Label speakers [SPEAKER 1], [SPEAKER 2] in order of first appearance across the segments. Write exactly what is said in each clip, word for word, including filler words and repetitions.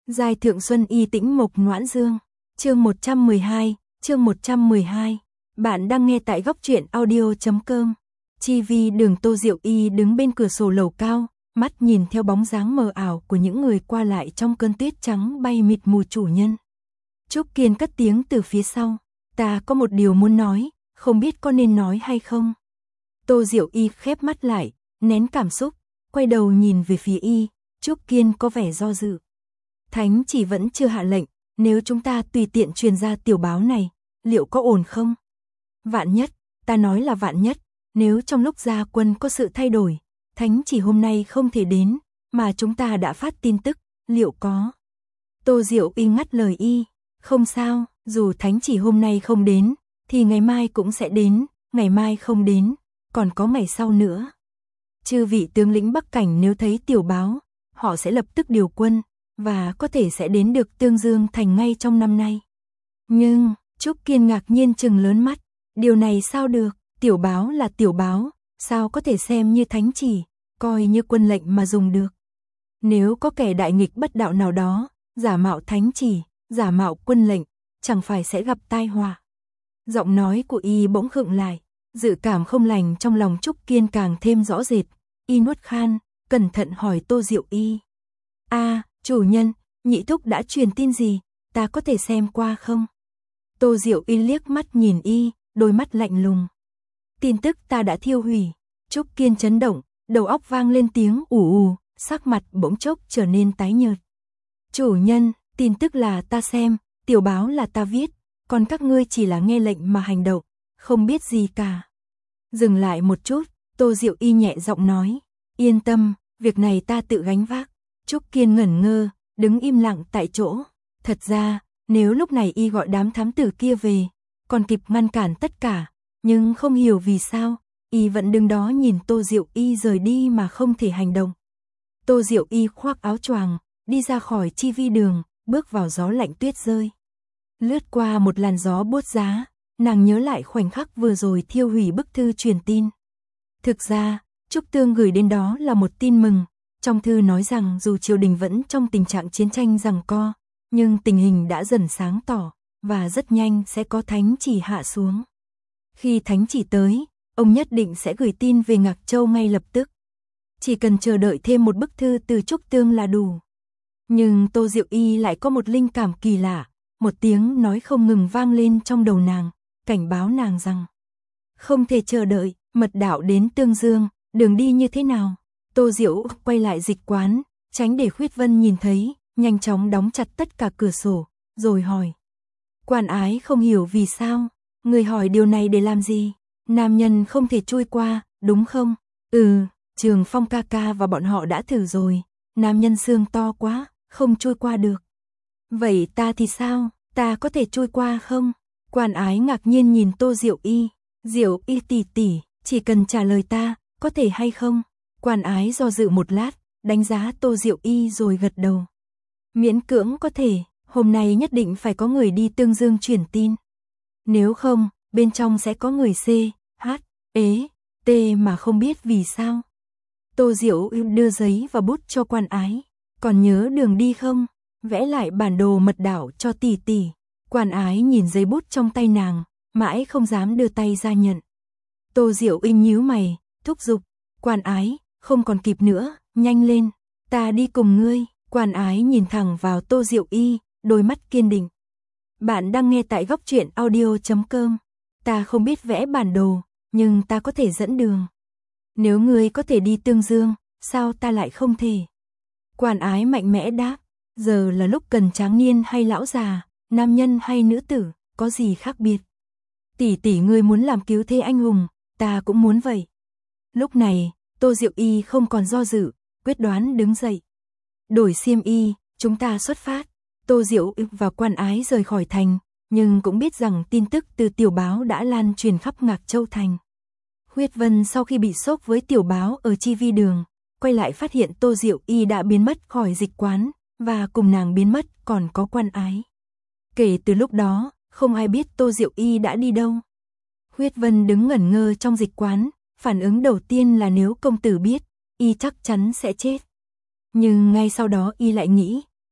[SPEAKER 1] Giai Thượng Xuân Y Tĩnh Mộc Noãn Dương. Chương một trăm mười hai, chương một trăm mười hai. Bạn đang nghe tại góc truyện audio chấm com. Chi vi Đường Tô Diệu Y đứng bên cửa sổ lầu cao, mắt nhìn theo bóng dáng mờ ảo của những người qua lại trong cơn tuyết trắng bay mịt mù chủ nhân. Trúc Kiên cất tiếng từ phía sau, ta có một điều muốn nói, không biết có nên nói hay không. Tô Diệu Y khép mắt lại, nén cảm xúc, quay đầu nhìn về phía y, Trúc Kiên có vẻ do dự. Thánh chỉ vẫn chưa hạ lệnh, nếu chúng ta tùy tiện truyền ra tiểu báo này, liệu có ổn không? Vạn nhất, ta nói là vạn nhất, nếu trong lúc ra quân có sự thay đổi, thánh chỉ hôm nay không thể đến, mà chúng ta đã phát tin tức, liệu có? Tô Diệu Y ngắt lời y, không sao, dù thánh chỉ hôm nay không đến, thì ngày mai cũng sẽ đến, ngày mai không đến, còn có ngày sau nữa. Chư vị tướng lĩnh Bắc Cảnh nếu thấy tiểu báo, họ sẽ lập tức điều quân, và có thể sẽ đến được Tương Dương Thành ngay trong năm nay. Nhưng, Trúc Kiên ngạc nhiên trừng lớn mắt, điều này sao được, tiểu báo là tiểu báo, sao có thể xem như thánh chỉ, coi như quân lệnh mà dùng được. Nếu có kẻ đại nghịch bất đạo nào đó, giả mạo thánh chỉ, giả mạo quân lệnh, chẳng phải sẽ gặp tai họa. Giọng nói của y bỗng khựng lại, dự cảm không lành trong lòng Trúc Kiên càng thêm rõ rệt, y nuốt khan, cẩn thận hỏi Tô Diệu Y. A, à, chủ nhân, nhị thúc đã truyền tin gì, ta có thể xem qua không? Tô Diệu Y liếc mắt nhìn y, đôi mắt lạnh lùng. Tin tức ta đã thiêu hủy. Trúc Kiên chấn động, đầu óc vang lên tiếng ù ù, sắc mặt bỗng chốc trở nên tái nhợt. Chủ nhân, tin tức là ta xem, tiểu báo là ta viết, còn các ngươi chỉ là nghe lệnh mà hành động, không biết gì cả. Dừng lại một chút, Tô Diệu Y nhẹ giọng nói, yên tâm, việc này ta tự gánh vác. Trúc Kiên ngẩn ngơ, đứng im lặng tại chỗ. Thật ra, nếu lúc này y gọi đám thám tử kia về, còn kịp ngăn cản tất cả, nhưng không hiểu vì sao, y vẫn đứng đó nhìn Tô Diệu Y rời đi mà không thể hành động. Tô Diệu Y khoác áo choàng, đi ra khỏi chi vi đường, bước vào gió lạnh tuyết rơi. Lướt qua một làn gió buốt giá, nàng nhớ lại khoảnh khắc vừa rồi thiêu hủy bức thư truyền tin. Thực ra, Trúc Tương gửi đến đó là một tin mừng. Trong thư nói rằng dù triều đình vẫn trong tình trạng chiến tranh giằng co, nhưng tình hình đã dần sáng tỏ, và rất nhanh sẽ có thánh chỉ hạ xuống. Khi thánh chỉ tới, ông nhất định sẽ gửi tin về Ngạc Châu ngay lập tức. Chỉ cần chờ đợi thêm một bức thư từ Trúc Tương là đủ. Nhưng Tô Diệu Y lại có một linh cảm kỳ lạ, một tiếng nói không ngừng vang lên trong đầu nàng, cảnh báo nàng rằng không thể chờ đợi, mật đạo đến Tương Dương, đường đi như thế nào? Tô Diệu quay lại dịch quán, tránh để Khuyết Vân nhìn thấy, nhanh chóng đóng chặt tất cả cửa sổ, rồi hỏi. Quan ái không hiểu vì sao, người hỏi điều này để làm gì? Nam nhân không thể chui qua, đúng không? Ừ, Trường Phong ca ca và bọn họ đã thử rồi, nam nhân xương to quá, không chui qua được. Vậy ta thì sao, ta có thể chui qua không? Quan ái ngạc nhiên nhìn Tô Diệu Y, Diệu Y tỷ tỷ, chỉ cần trả lời ta, có thể hay không? Quan ái do dự một lát, đánh giá Tô Diệu Y rồi gật đầu. Miễn cưỡng có thể, hôm nay nhất định phải có người đi Tương Dương truyền tin. Nếu không, bên trong sẽ có người C, H, ế, T mà không biết vì sao. Tô Diệu Y đưa giấy và bút cho quan ái. Còn nhớ đường đi không? Vẽ lại bản đồ mật đảo cho tỷ tỷ. Quan ái nhìn giấy bút trong tay nàng, mãi không dám đưa tay ra nhận. Tô Diệu Y nhíu mày, thúc giục. Quan ái, không còn kịp nữa, nhanh lên, ta đi cùng ngươi. Quan ái nhìn thẳng vào Tô Diệu Y, đôi mắt kiên định. Bạn đang nghe tại góc truyện audio chấm com. Ta không biết vẽ bản đồ, nhưng ta có thể dẫn đường. Nếu ngươi có thể đi Tương Dương, sao ta lại không thể? Quan ái mạnh mẽ đáp, giờ là lúc cần tráng niên hay lão già, nam nhân hay nữ tử, có gì khác biệt. Tỷ tỷ ngươi muốn làm cứu thế anh hùng, ta cũng muốn vậy. Lúc này, Tô Diệu Y không còn do dự, quyết đoán đứng dậy. Đổi xiêm y, chúng ta xuất phát. Tô Diệu Y và quan ái rời khỏi thành, nhưng cũng biết rằng tin tức từ tiểu báo đã lan truyền khắp Ngạc Châu thành. Khuyết Vân sau khi bị sốc với tiểu báo ở chi vi đường, quay lại phát hiện Tô Diệu Y đã biến mất khỏi dịch quán, và cùng nàng biến mất còn có quan ái. Kể từ lúc đó, không ai biết Tô Diệu Y đã đi đâu. Khuyết Vân đứng ngẩn ngơ trong dịch quán, phản ứng đầu tiên là nếu công tử biết, y chắc chắn sẽ chết. Nhưng ngay sau đó y lại nghĩ,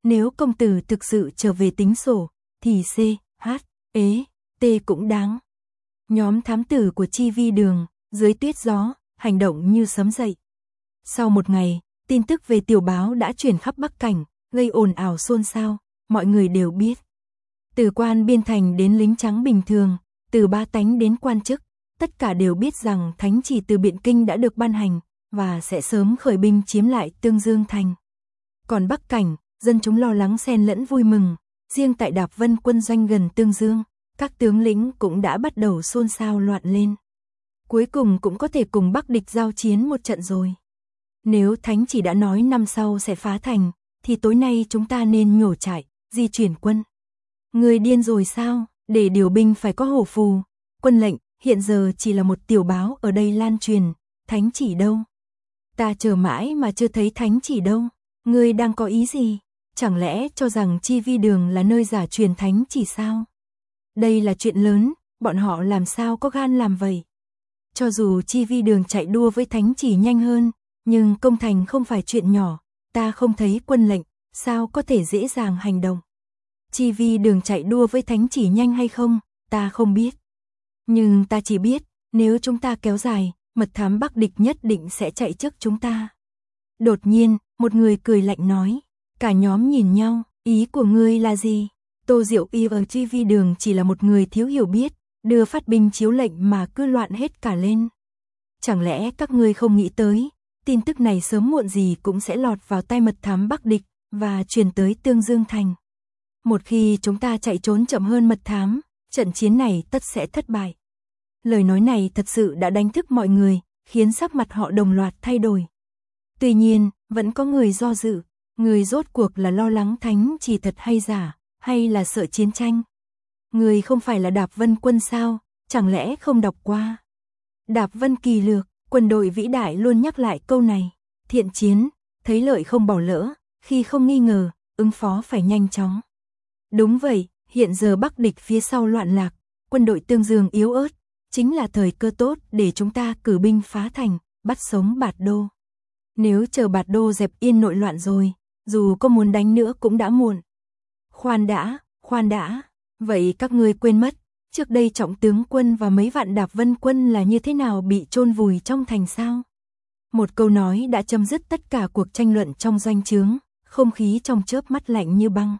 [SPEAKER 1] Nếu công tử thực sự trở về tính sổ, thì C, H, ế, T cũng đáng. Nhóm thám tử của Chi Vi Đường, dưới tuyết gió, hành động như sấm dậy. Sau một ngày, tin tức về tiểu báo đã truyền khắp Bắc Cảnh, gây ồn ào xôn xao, mọi người đều biết. Từ quan biên thành đến lính trắng bình thường, từ ba tánh đến quan chức, tất cả đều biết rằng thánh chỉ từ Biện Kinh đã được ban hành, và sẽ sớm khởi binh chiếm lại Tương Dương Thành. Còn Bắc Cảnh, dân chúng lo lắng xen lẫn vui mừng, riêng tại Đạp Vân quân doanh gần Tương Dương, các tướng lĩnh cũng đã bắt đầu xôn xao loạn lên. Cuối cùng cũng có thể cùng Bắc địch giao chiến một trận rồi. Nếu thánh chỉ đã nói năm sau sẽ phá thành, thì tối nay chúng ta nên nhổ trại, di chuyển quân. Người điên rồi sao, để điều binh phải có hổ phù. Quân lệnh, hiện giờ chỉ là một tiểu báo ở đây lan truyền, thánh chỉ đâu? Ta chờ mãi mà chưa thấy thánh chỉ đâu. Ngươi đang có ý gì? Chẳng lẽ cho rằng Chi Vi Đường là nơi giả truyền thánh chỉ sao? Đây là chuyện lớn, bọn họ làm sao có gan làm vậy? Cho dù Chi Vi Đường chạy đua với thánh chỉ nhanh hơn, nhưng công thành không phải chuyện nhỏ, ta không thấy quân lệnh, sao có thể dễ dàng hành động? Chi Vi Đường chạy đua với thánh chỉ nhanh hay không, ta không biết. Nhưng ta chỉ biết, nếu chúng ta kéo dài, mật thám Bắc địch nhất định sẽ chạy trước chúng ta. Đột nhiên, một người cười lạnh nói, cả nhóm nhìn nhau, ý của ngươi là gì? Tô Diệu Y ở Chi Vi Đường chỉ là một người thiếu hiểu biết, đưa phát binh chiếu lệnh mà cứ loạn hết cả lên. Chẳng lẽ các ngươi không nghĩ tới, tin tức này sớm muộn gì cũng sẽ lọt vào tay mật thám Bắc địch, và truyền tới Tương Dương Thành. Một khi chúng ta chạy trốn chậm hơn mật thám, trận chiến này tất sẽ thất bại. Lời nói này thật sự đã đánh thức mọi người, khiến sắc mặt họ đồng loạt thay đổi. Tuy nhiên, vẫn có người do dự, người rốt cuộc là lo lắng thánh chỉ thật hay giả, hay là sợ chiến tranh. Người không phải là Đạp Vân quân sao, chẳng lẽ không đọc qua. Đạp Vân kỳ lược, quân đội vĩ đại luôn nhắc lại câu này, thiện chiến, thấy lợi không bỏ lỡ, khi không nghi ngờ, ứng phó phải nhanh chóng. Đúng vậy, hiện giờ Bắc địch phía sau loạn lạc, quân đội Tương Dương yếu ớt, chính là thời cơ tốt để chúng ta cử binh phá thành, bắt sống Bạt Đô. Nếu chờ Bạt Đô dẹp yên nội loạn rồi, dù có muốn đánh nữa cũng đã muộn. Khoan đã, khoan đã, vậy các ngươi quên mất, trước đây trọng tướng quân và mấy vạn Đạp Vân quân là như thế nào bị chôn vùi trong thành sao? Một câu nói đã chấm dứt tất cả cuộc tranh luận trong doanh trướng, không khí trong chớp mắt lạnh như băng.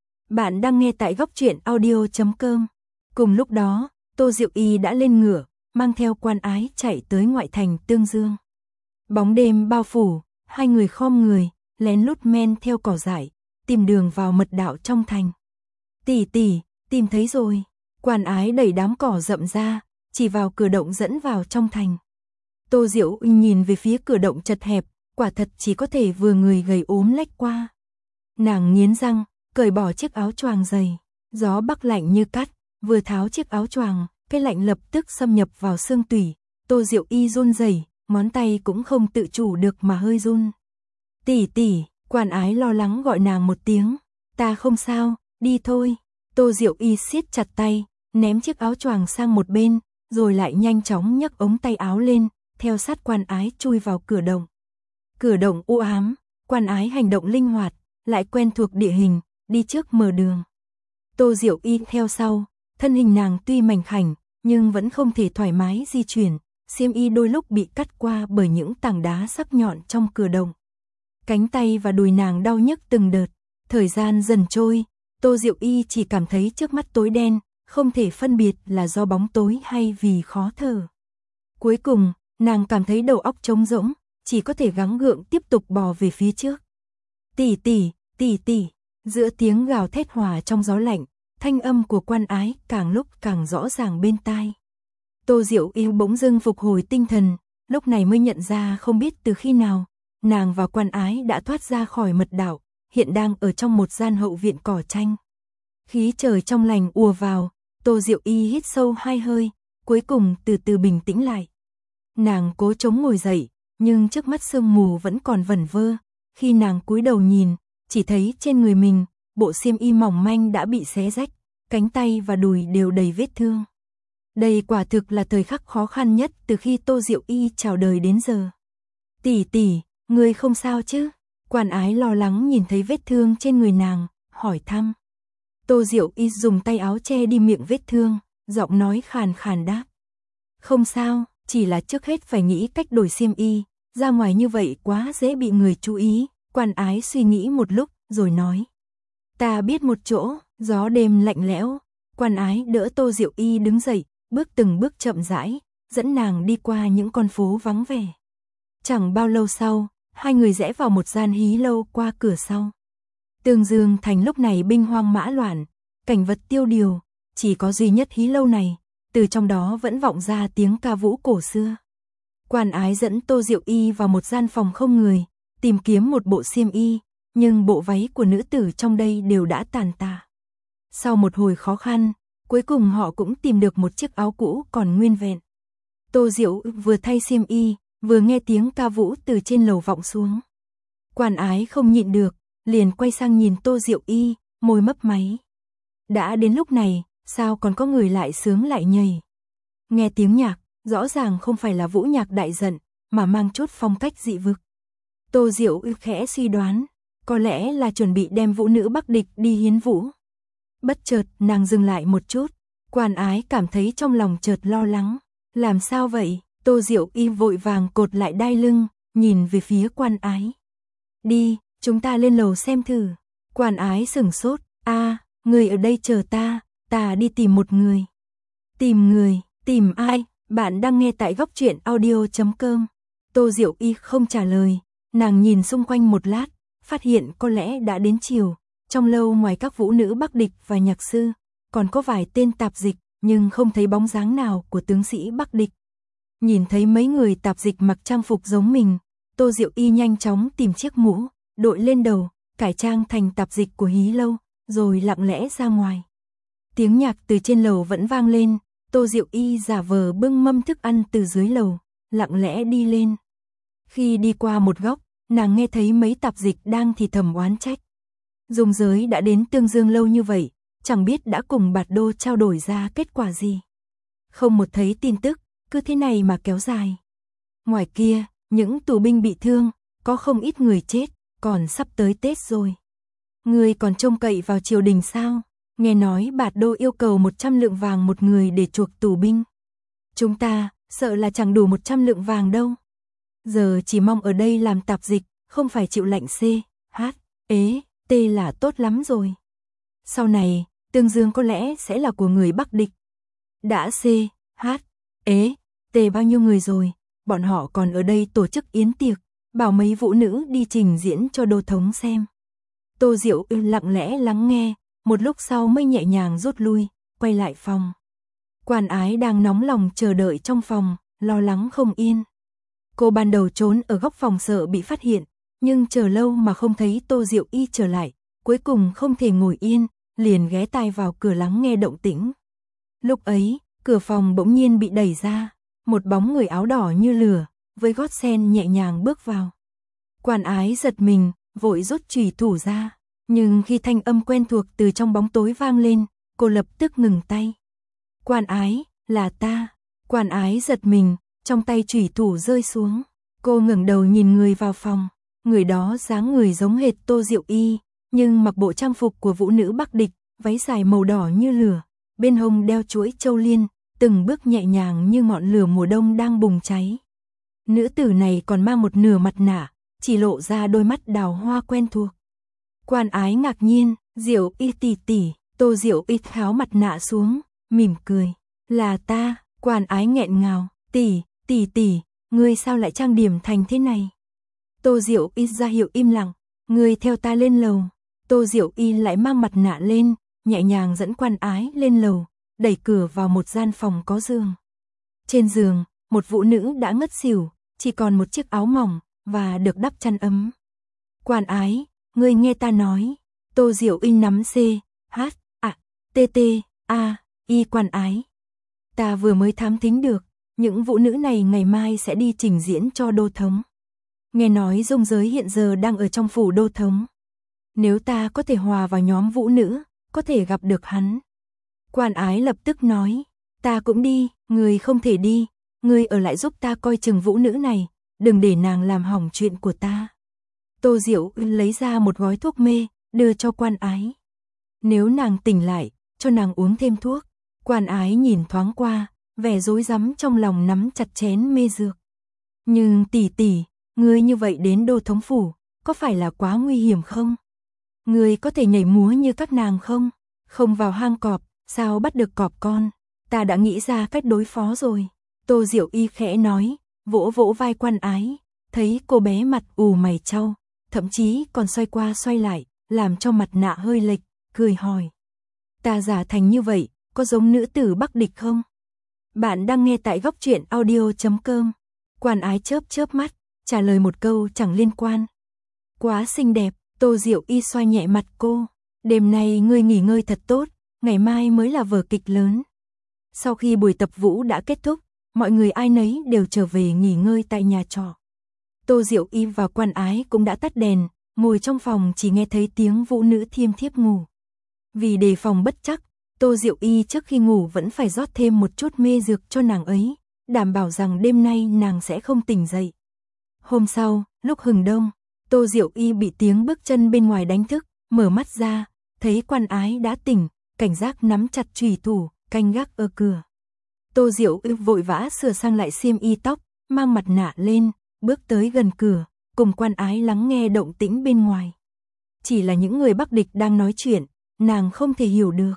[SPEAKER 1] Bạn đang nghe tại góc truyện audio chấm com. Cùng lúc đó, Tô Diệu Y đã lên ngựa, mang theo quan ái chạy tới ngoại thành Tương Dương. Bóng đêm bao phủ, hai người khom người, lén lút men theo cỏ dại, tìm đường vào mật đạo trong thành. Tỷ tỷ, tìm thấy rồi. Quan ái đẩy đám cỏ rậm ra, chỉ vào cửa động dẫn vào trong thành. Tô Diệu Y nhìn về phía cửa động chật hẹp, quả thật chỉ có thể vừa người gầy ốm lách qua. Nàng nghiến răng, cởi bỏ chiếc áo choàng dày, gió bắc lạnh như cắt, vừa tháo chiếc áo choàng, cái lạnh lập tức xâm nhập vào xương tủy. Tô Diệu Y run rẩy, ngón tay cũng không tự chủ được mà hơi run. Tỷ tỷ, quan ái lo lắng gọi nàng một tiếng, ta không sao, đi thôi. Tô Diệu Y siết chặt tay, ném chiếc áo choàng sang một bên, rồi lại nhanh chóng nhấc ống tay áo lên, theo sát quan ái chui vào cửa động. Cửa động u ám, quan ái hành động linh hoạt, lại quen thuộc địa hình, đi trước mở đường. Tô Diệu Y theo sau, thân hình nàng tuy mảnh khảnh, nhưng vẫn không thể thoải mái di chuyển, xiêm y đôi lúc bị cắt qua bởi những tảng đá sắc nhọn trong cửa động. Cánh tay và đùi nàng đau nhức từng đợt, thời gian dần trôi, Tô Diệu Y chỉ cảm thấy trước mắt tối đen, không thể phân biệt là do bóng tối hay vì khó thở. Cuối cùng, nàng cảm thấy đầu óc trống rỗng, chỉ có thể gắng gượng tiếp tục bò về phía trước. Tỷ tỷ, tỷ tỷ, giữa tiếng gào thét hòa trong gió lạnh, thanh âm của quan ái càng lúc càng rõ ràng bên tai. Tô Diệu Y bỗng dưng phục hồi tinh thần, lúc này mới nhận ra không biết từ khi nào, nàng và quan ái đã thoát ra khỏi mật đạo, hiện đang ở trong một gian hậu viện cỏ tranh. Khí trời trong lành ùa vào, Tô Diệu Y hít sâu hai hơi, cuối cùng từ từ bình tĩnh lại. Nàng cố chống ngồi dậy, nhưng trước mắt sương mù vẫn còn vẩn vơ, khi nàng cúi đầu nhìn, chỉ thấy trên người mình, bộ xiêm y mỏng manh đã bị xé rách, cánh tay và đùi đều đầy vết thương. Đây quả thực là thời khắc khó khăn nhất từ khi Tô Diệu Y chào đời đến giờ. Tỷ tỷ, ngươi không sao chứ? Quan ái lo lắng nhìn thấy vết thương trên người nàng, hỏi thăm. Tô Diệu Y dùng tay áo che đi miệng vết thương, giọng nói khàn khàn đáp. Không sao, chỉ là trước hết phải nghĩ cách đổi xiêm y, ra ngoài như vậy quá dễ bị người chú ý. Quan ái suy nghĩ một lúc, rồi nói. Ta biết một chỗ, gió đêm lạnh lẽo. Quan ái đỡ Tô Diệu Y đứng dậy, bước từng bước chậm rãi, dẫn nàng đi qua những con phố vắng vẻ. Chẳng bao lâu sau, hai người rẽ vào một gian hí lâu qua cửa sau. Tương Dương thành lúc này binh hoang mã loạn, cảnh vật tiêu điều, chỉ có duy nhất hí lâu này, từ trong đó vẫn vọng ra tiếng ca vũ cổ xưa. Quan ái dẫn Tô Diệu Y vào một gian phòng không người, tìm kiếm một bộ xiêm y, nhưng bộ váy của nữ tử trong đây đều đã tàn tạ. Sau một hồi khó khăn, cuối cùng họ cũng tìm được một chiếc áo cũ còn nguyên vẹn. Tô Diệu vừa thay xiêm y, vừa nghe tiếng ca vũ từ trên lầu vọng xuống. Quan ái không nhịn được, liền quay sang nhìn Tô Diệu Y, môi mấp máy. Đã đến lúc này, sao còn có người lại sướng lại nhảy? Nghe tiếng nhạc, rõ ràng không phải là vũ nhạc đại giận, mà mang chút phong cách dị vực. Tô Diệu Y khẽ suy đoán, có lẽ là chuẩn bị đem vũ nữ Bắc Địch đi hiến vũ. Bất chợt nàng dừng lại một chút, Quan ái cảm thấy trong lòng chợt lo lắng. Làm sao vậy? Tô Diệu Y vội vàng cột lại đai lưng, nhìn về phía Quan ái. Đi, chúng ta lên lầu xem thử. Quan ái sửng sốt, a, à, người ở đây chờ ta, ta đi tìm một người. Tìm người, tìm ai? Bạn đang nghe tại góc truyện audio chấm com. Tô Diệu Y không trả lời, nàng nhìn xung quanh một lát, phát hiện có lẽ đã đến chiều. Trong lâu ngoài các vũ nữ Bắc Địch và nhạc sư, còn có vài tên tạp dịch, nhưng không thấy bóng dáng nào của tướng sĩ Bắc Địch. Nhìn thấy mấy người tạp dịch mặc trang phục giống mình, Tô Diệu Y nhanh chóng tìm chiếc mũ, đội lên đầu, cải trang thành tạp dịch của hí lâu, rồi lặng lẽ ra ngoài. Tiếng nhạc từ trên lầu vẫn vang lên, Tô Diệu Y giả vờ bưng mâm thức ăn từ dưới lầu, lặng lẽ đi lên. Khi đi qua một góc, nàng nghe thấy mấy tạp dịch đang thì thầm oán trách. Dung Giới đã đến Tương Dương lâu như vậy, chẳng biết đã cùng Bạt Đô trao đổi ra kết quả gì. Không một thấy tin tức, cứ thế này mà kéo dài. Ngoài kia, những tù binh bị thương, có không ít người chết, còn sắp tới Tết rồi. Người còn trông cậy vào triều đình sao? Nghe nói Bạt Đô yêu cầu một trăm lượng vàng một người để chuộc tù binh. Chúng ta, sợ là chẳng đủ một trăm lượng vàng đâu. Giờ chỉ mong ở đây làm tạp dịch, không phải chịu lệnh C, H, ế, T là tốt lắm rồi. Sau này, Tương Dương có lẽ sẽ là của người Bắc Địch. Đã C, H, ế, T bao nhiêu người rồi, bọn họ còn ở đây tổ chức yến tiệc, bảo mấy vũ nữ đi trình diễn cho đô thống xem. Tô Diệu Y lặng lẽ lắng nghe, một lúc sau mới nhẹ nhàng rút lui, quay lại phòng. Quan ái đang nóng lòng chờ đợi trong phòng, lo lắng không yên. Cô ban đầu trốn ở góc phòng sợ bị phát hiện, nhưng chờ lâu mà không thấy Tô Diệu Y trở lại, cuối cùng không thể ngồi yên, liền ghé tai vào cửa lắng nghe động tĩnh. Lúc ấy, cửa phòng bỗng nhiên bị đẩy ra, một bóng người áo đỏ như lửa, với gót sen nhẹ nhàng bước vào. Quan ái giật mình, vội rút chùy thủ ra, nhưng khi thanh âm quen thuộc từ trong bóng tối vang lên, cô lập tức ngừng tay. Quan ái, là ta. Quan ái giật mình, trong tay chùy thủ rơi xuống. Cô ngẩng đầu nhìn người vào phòng, người đó dáng người giống hệt Tô Diệu Y, nhưng mặc bộ trang phục của vũ nữ Bắc Địch, váy dài màu đỏ như lửa, bên hông đeo chuỗi châu liên, từng bước nhẹ nhàng như ngọn lửa mùa đông đang bùng cháy. Nữ tử này còn mang một nửa mặt nạ, chỉ lộ ra đôi mắt đào hoa quen thuộc. Quan ái ngạc nhiên, Diệu Y tỷ tỷ. Tô Diệu Y tháo mặt nạ xuống, mỉm cười. Là ta. Quan ái nghẹn ngào, tỷ, tỷ tỷ, ngươi sao lại trang điểm thành thế này? Tô Diệu Y ra hiệu im lặng, ngươi theo ta lên lầu. Tô Diệu Y lại mang mặt nạ lên, nhẹ nhàng dẫn quan ái lên lầu, đẩy cửa vào một gian phòng có giường. Trên giường, một vũ nữ đã ngất xỉu, chỉ còn một chiếc áo mỏng, và được đắp chăn ấm. Quan ái, ngươi nghe ta nói. Tô Diệu Y nắm C, H, A, T, T, A, Y quan ái. Ta vừa mới thám thính được, những vũ nữ này ngày mai sẽ đi trình diễn cho đô thống. Nghe nói Dung Giới hiện giờ đang ở trong phủ đô thống. Nếu ta có thể hòa vào nhóm vũ nữ, có thể gặp được hắn. Quan ái lập tức nói, ta cũng đi, người không thể đi, người ở lại giúp ta coi chừng vũ nữ này, đừng để nàng làm hỏng chuyện của ta. Tô Diệu lấy ra một gói thuốc mê, đưa cho Quan Ái. Nếu nàng tỉnh lại, cho nàng uống thêm thuốc. Quan Ái nhìn thoáng qua, vẻ rối rắm trong lòng nắm chặt chén mê dược. Nhưng tỷ tỷ, ngươi như vậy đến Đô thống phủ, có phải là quá nguy hiểm không? Ngươi có thể nhảy múa như các nàng không? Không vào hang cọp, sao bắt được cọp con? Ta đã nghĩ ra cách đối phó rồi. Tô Diệu Y khẽ nói, vỗ vỗ vai Quan Ái, thấy cô bé mặt ù mày chau, thậm chí còn xoay qua xoay lại, làm cho mặt nạ hơi lệch, cười hỏi. Ta giả thành như vậy, có giống nữ tử Bắc Địch không? Bạn đang nghe tại góc truyện audio chấm com. Quan Ái chớp chớp mắt, trả lời một câu chẳng liên quan. Quá xinh đẹp. Tô Diệu Y xoa nhẹ mặt cô. Đêm nay ngươi nghỉ ngơi thật tốt, ngày mai mới là vở kịch lớn. Sau khi buổi tập vũ đã kết thúc, mọi người ai nấy đều trở về nghỉ ngơi tại nhà trọ. Tô Diệu Y và Quan Ái cũng đã tắt đèn, ngồi trong phòng chỉ nghe thấy tiếng vũ nữ thiêm thiếp ngủ. Vì đề phòng bất chắc, Tô Diệu Y trước khi ngủ vẫn phải rót thêm một chút mê dược cho nàng ấy, đảm bảo rằng đêm nay nàng sẽ không tỉnh dậy. Hôm sau, lúc hừng đông, Tô Diệu Y bị tiếng bước chân bên ngoài đánh thức, mở mắt ra, thấy Quan Ái đã tỉnh, cảnh giác nắm chặt chùy thủ, canh gác ở cửa. Tô Diệu Y vội vã sửa sang lại xiêm y tóc, mang mặt nạ lên, bước tới gần cửa, cùng Quan Ái lắng nghe động tĩnh bên ngoài. Chỉ là những người Bắc Địch đang nói chuyện, nàng không thể hiểu được.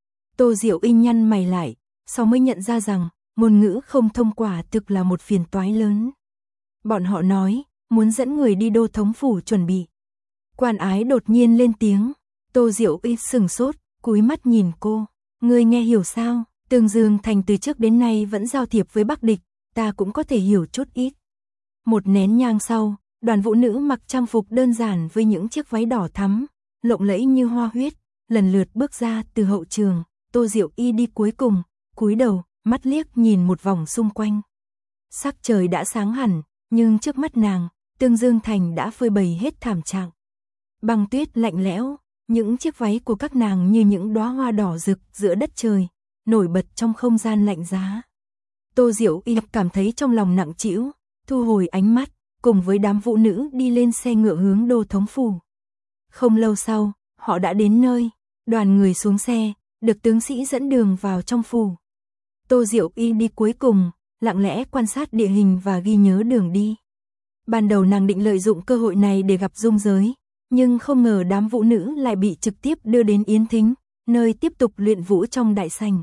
[SPEAKER 1] Tô Diệu Y nhăn mày lại, sau mới nhận ra rằng, ngôn ngữ không thông quả thực là một phiền toái lớn. Bọn họ nói, muốn dẫn người đi Đô thống phủ chuẩn bị. Quan Ái đột nhiên lên tiếng, Tô Diệu Y sừng sốt, cúi mắt nhìn cô. Ngươi nghe hiểu sao? Tương Dương Thành từ trước đến nay vẫn giao thiệp với Bắc Địch, ta cũng có thể hiểu chút ít. Một nén nhang sau, đoàn vũ nữ mặc trang phục đơn giản với những chiếc váy đỏ thắm, lộng lẫy như hoa huyết, lần lượt bước ra từ hậu trường. Tô Diệu Y đi cuối cùng, cúi đầu, mắt liếc nhìn một vòng xung quanh. Sắc trời đã sáng hẳn, nhưng trước mắt nàng, Tương Dương Thành đã phơi bày hết thảm trạng. Băng tuyết lạnh lẽo, những chiếc váy của các nàng như những đóa hoa đỏ rực giữa đất trời, nổi bật trong không gian lạnh giá. Tô Diệu Y cảm thấy trong lòng nặng trĩu, thu hồi ánh mắt, cùng với đám vũ nữ đi lên xe ngựa hướng Đô thống phủ. Không lâu sau, họ đã đến nơi, đoàn người xuống xe, được tướng sĩ dẫn đường vào trong phủ. Tô Diệu Y đi cuối cùng, lặng lẽ quan sát địa hình và ghi nhớ đường đi. Ban đầu nàng định lợi dụng cơ hội này để gặp Dung Giới, nhưng không ngờ đám vũ nữ lại bị trực tiếp đưa đến Yến Thính, nơi tiếp tục luyện vũ trong đại sảnh.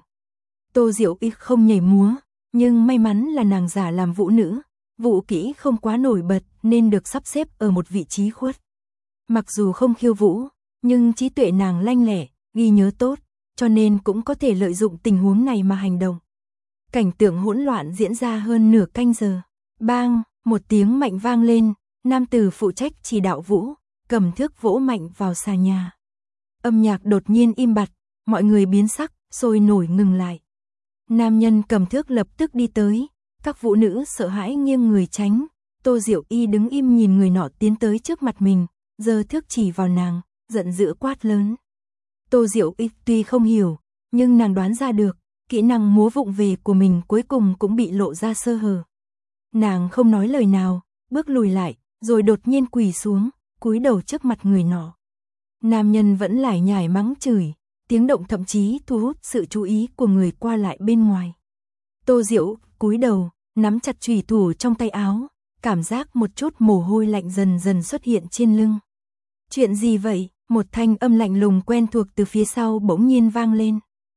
[SPEAKER 1] Tô Diệu Y không nhảy múa, nhưng may mắn là nàng giả làm vũ nữ, vũ kỹ không quá nổi bật nên được sắp xếp ở một vị trí khuất. Mặc dù không khiêu vũ, nhưng trí tuệ nàng lanh lẹ, ghi nhớ tốt, cho nên cũng có thể lợi dụng tình huống này mà hành động. Cảnh tượng hỗn loạn diễn ra hơn nửa canh giờ. Bang, một tiếng mạnh vang lên, nam tử phụ trách chỉ đạo vũ, cầm thước vỗ mạnh vào xà nhà. Âm nhạc đột nhiên im bặt, mọi người biến sắc, sôi nổi ngừng lại. Nam nhân cầm thước lập tức đi tới, các vũ nữ sợ hãi nghiêng người tránh. Tô Diệu Y đứng im nhìn người nọ tiến tới trước mặt mình, giơ thước chỉ vào nàng, giận dữ quát lớn. Tô Diệu Y tuy không hiểu, nhưng nàng đoán ra được, kỹ năng múa vụng về của mình cuối cùng cũng bị lộ ra sơ hở. Nàng không nói lời nào, bước lùi lại, rồi đột nhiên quỳ xuống, cúi đầu trước mặt người nọ. Nam nhân vẫn lải nhải mắng chửi, tiếng động thậm chí thu hút sự chú ý của người qua lại bên ngoài. Tô Diệu cúi đầu, nắm chặt chùy thủ trong tay áo, cảm giác một chút mồ hôi lạnh dần dần xuất hiện trên lưng. Chuyện gì vậy? Một thanh âm lạnh lùng quen thuộc từ phía sau bỗng nhiên vang lên.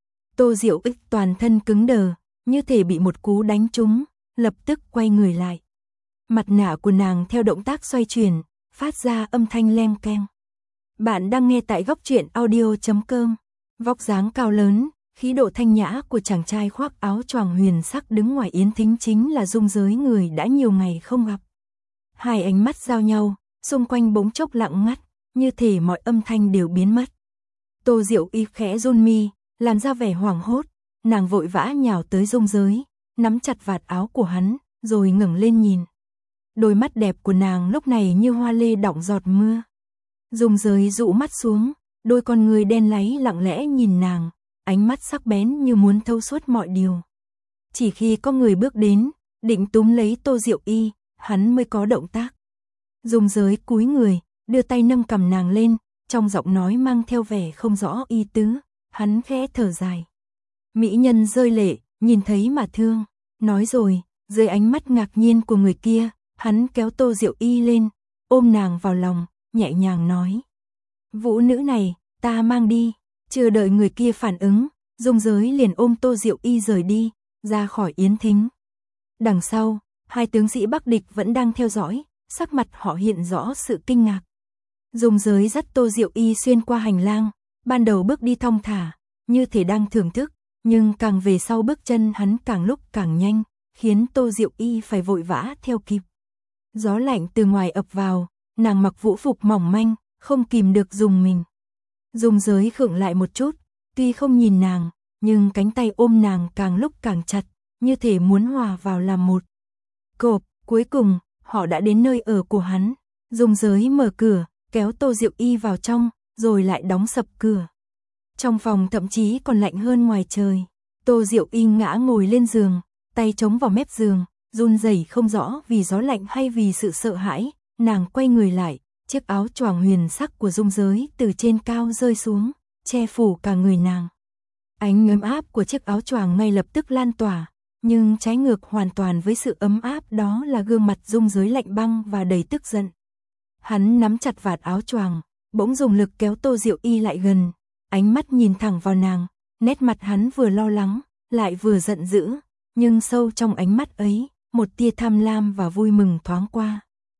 [SPEAKER 1] Tô Diệu ích toàn thân cứng đờ, như thể bị một cú đánh trúng, lập tức quay người lại. Mặt nạ của nàng theo động tác xoay chuyển, phát ra âm thanh leng keng. Bạn đang nghe tại góc truyện audio chấm com. Vóc dáng cao lớn, khí độ thanh nhã của chàng trai khoác áo choàng huyền sắc đứng ngoài Yến Thính chính là Dung Giới người đã nhiều ngày không gặp. Hai ánh mắt giao nhau, xung quanh bỗng chốc lặng ngắt, như thể mọi âm thanh đều biến mất. Tô Diệu Y khẽ run mi, làm ra vẻ hoảng hốt, nàng vội vã nhào tới Dung Giới, nắm chặt vạt áo của hắn, rồi ngẩng lên nhìn. Đôi mắt đẹp của nàng lúc này như hoa lê đọng giọt mưa. Dung Giới dụ mắt xuống, đôi con người đen láy lặng lẽ nhìn nàng, ánh mắt sắc bén như muốn thấu suốt mọi điều. Chỉ khi có người bước đến, định túm lấy Tô Diệu Y, hắn mới có động tác. Dung Giới cúi người, đưa tay nâng cầm nàng lên, trong giọng nói mang theo vẻ không rõ ý tứ, hắn khẽ thở dài. Mỹ nhân rơi lệ, nhìn thấy mà thương, nói rồi, dưới ánh mắt ngạc nhiên của người kia, hắn kéo Tô Diệu Y lên, ôm nàng vào lòng, nhẹ nhàng nói. Vũ nữ này, ta mang đi, chưa đợi người kia phản ứng, Dung Giới liền ôm Tô Diệu Y rời đi, ra khỏi yến thính. Đằng sau, hai tướng sĩ Bắc địch vẫn đang theo dõi, sắc mặt họ hiện rõ sự kinh ngạc. Dung Giới dắt Tô Diệu Y xuyên qua hành lang, ban đầu bước đi thong thả, như thể đang thưởng thức, nhưng càng về sau bước chân hắn càng lúc càng nhanh, khiến Tô Diệu Y phải vội vã theo kịp. Gió lạnh từ ngoài ập vào, nàng mặc vũ phục mỏng manh, không kìm được rùng mình. Dung Giới khựng lại một chút, tuy không nhìn nàng, nhưng cánh tay ôm nàng càng lúc càng chặt, như thể muốn hòa vào làm một. Cộp, cuối cùng, họ đã đến nơi ở của hắn. Dung Giới mở cửa, kéo Tô Diệu Y vào trong, rồi lại đóng sập cửa. Trong phòng thậm chí còn lạnh hơn ngoài trời. Tô Diệu Y ngã ngồi lên giường, tay chống vào mép giường, run rẩy không rõ vì gió lạnh hay vì sự sợ hãi. Nàng quay người lại, chiếc áo choàng huyền sắc của Dung Giới từ trên cao rơi xuống, che phủ cả người nàng. Ánh ấm áp của chiếc áo choàng ngay lập tức lan tỏa, nhưng trái ngược hoàn toàn với sự ấm áp đó là gương mặt Dung Giới lạnh băng và đầy tức giận. Hắn nắm chặt vạt áo choàng, bỗng dùng lực kéo Tô Diệu Y lại gần, ánh mắt nhìn thẳng vào nàng, nét mặt hắn vừa lo lắng, lại vừa giận dữ, nhưng sâu trong ánh mắt ấy, một tia tham lam và vui mừng thoáng qua.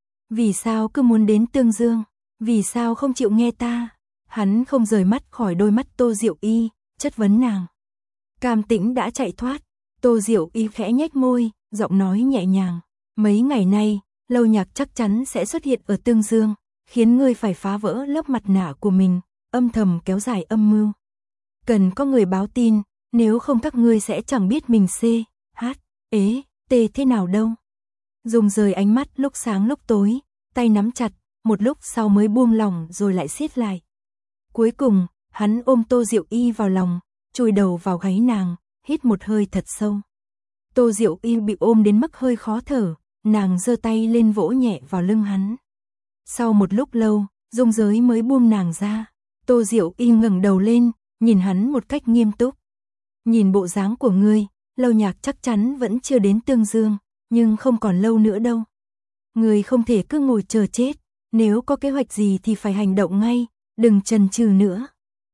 [SPEAKER 1] Vì sao cứ muốn đến Tương Dương? Vì sao không chịu nghe ta? Hắn không rời mắt khỏi đôi mắt Tô Diệu Y, chất vấn nàng. Cam Tĩnh đã chạy thoát, Tô Diệu Y khẽ nhếch môi, giọng nói nhẹ nhàng. Mấy ngày nay, Lâu Nhạc chắc chắn sẽ xuất hiện ở Tương Dương, khiến ngươi phải phá vỡ lớp mặt nạ của mình, âm thầm kéo dài âm mưu. Cần có người báo tin, nếu không các ngươi sẽ chẳng biết mình C, H, ế, T thế nào đâu. Dung rời ánh mắt lúc sáng lúc tối, tay nắm chặt, một lúc sau mới buông lỏng rồi lại siết lại. Cuối cùng, hắn ôm Tô Diệu Y vào lòng, chùi đầu vào gáy nàng, hít một hơi thật sâu. Tô Diệu Y bị ôm đến mức hơi khó thở, nàng giơ tay lên vỗ nhẹ vào lưng hắn. Sau một lúc lâu, Dung Giới mới buông nàng ra. Tô Diệu Y ngẩng đầu lên, nhìn hắn một cách nghiêm túc. Nhìn bộ dáng của ngươi, Lâu Nhạc chắc chắn vẫn chưa đến Tương Dương, nhưng không còn lâu nữa đâu. Ngươi không thể cứ ngồi chờ chết, nếu có kế hoạch gì thì phải hành động ngay, đừng chần chừ nữa.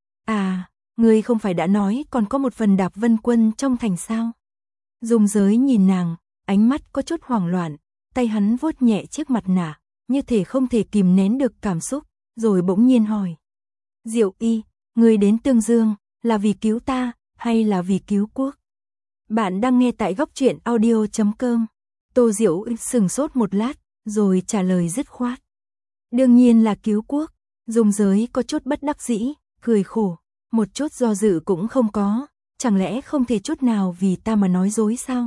[SPEAKER 1] À, ngươi không phải đã nói còn có một phần Đạp Vân Quân trong thành sao? Dung Giới nhìn nàng, ánh mắt có chút hoảng loạn, tay hắn vuốt nhẹ chiếc mặt nạ, như thể không thể kìm nén được cảm xúc, rồi bỗng nhiên hỏi. Diệu Y, ngươi đến Tương Dương, là vì cứu ta, hay là vì cứu quốc? Bạn đang nghe tại góc truyện audio chấm com. Tô Diệu Y sừng sốt một lát, rồi trả lời dứt khoát. Đương nhiên là cứu quốc. Dung Giới có chút bất đắc dĩ, cười khổ, một chút do dự cũng không có, chẳng lẽ không thể chút nào vì ta mà nói dối sao?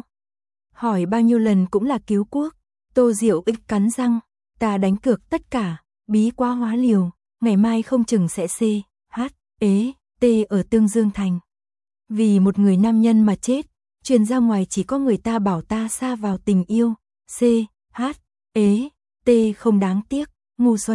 [SPEAKER 1] Hỏi bao nhiêu lần cũng là cứu quốc. Tô Diệu Y cắn răng, ta đánh cược tất cả, bí quá hóa liều, ngày mai không chừng sẽ C, H, ế, T ở Tương Dương thành. Vì một người nam nhân mà chết, truyền ra ngoài chỉ có người ta bảo ta sa vào tình yêu, C, H, ế, T không đáng tiếc, ngu xuẩn.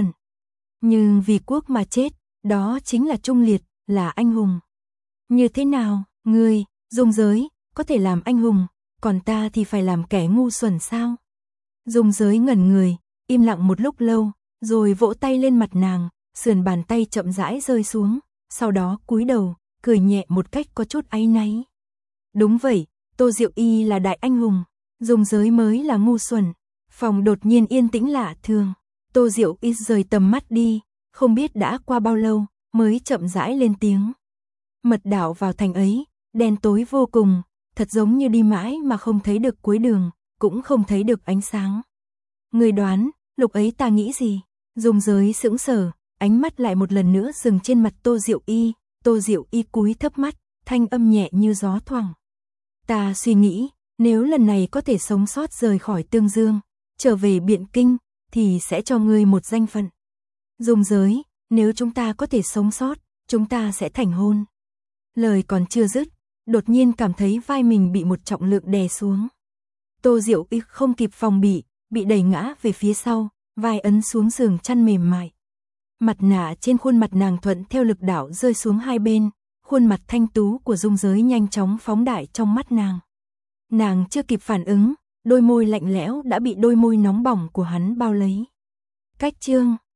[SPEAKER 1] Nhưng vì quốc mà chết, đó chính là trung liệt, là anh hùng. Như thế nào, ngươi, Dung Giới, có thể làm anh hùng, còn ta thì phải làm kẻ ngu xuẩn sao? Dung Giới ngẩn người, im lặng một lúc lâu, rồi vỗ tay lên mặt nàng, sườn bàn tay chậm rãi rơi xuống, sau đó cúi đầu, cười nhẹ một cách có chút áy náy. Đúng vậy, Tô Diệu Y là đại anh hùng, Dung Giới mới là ngu xuẩn. Phòng đột nhiên yên tĩnh lạ thường, Tô Diệu Y rời tầm mắt đi, không biết đã qua bao lâu, mới chậm rãi lên tiếng. Mật đảo vào thành ấy, đen tối vô cùng, thật giống như đi mãi mà không thấy được cuối đường, cũng không thấy được ánh sáng. Người đoán, lúc ấy ta nghĩ gì? Dung Giới sững sờ, ánh mắt lại một lần nữa dừng trên mặt Tô Diệu Y, Tô Diệu Y cúi thấp mắt, thanh âm nhẹ như gió thoảng. Ta suy nghĩ, nếu lần này có thể sống sót rời khỏi Tương Dương, trở về Biện Kinh, thì sẽ cho ngươi một danh phận. Dung Giới, nếu chúng ta có thể sống sót, chúng ta sẽ thành hôn. Lời còn chưa dứt, đột nhiên cảm thấy vai mình bị một trọng lượng đè xuống. Tô Diệu Y không kịp phòng bị, bị đẩy ngã về phía sau, vai ấn xuống giường chăn mềm mại. Mặt nạ trên khuôn mặt nàng thuận theo lực đạo rơi xuống hai bên, khuôn mặt thanh tú của Dung Giới nhanh chóng phóng đại trong mắt nàng. Nàng chưa kịp phản ứng, đôi môi lạnh lẽo đã bị đôi môi nóng bỏng của hắn bao lấy. Cách chương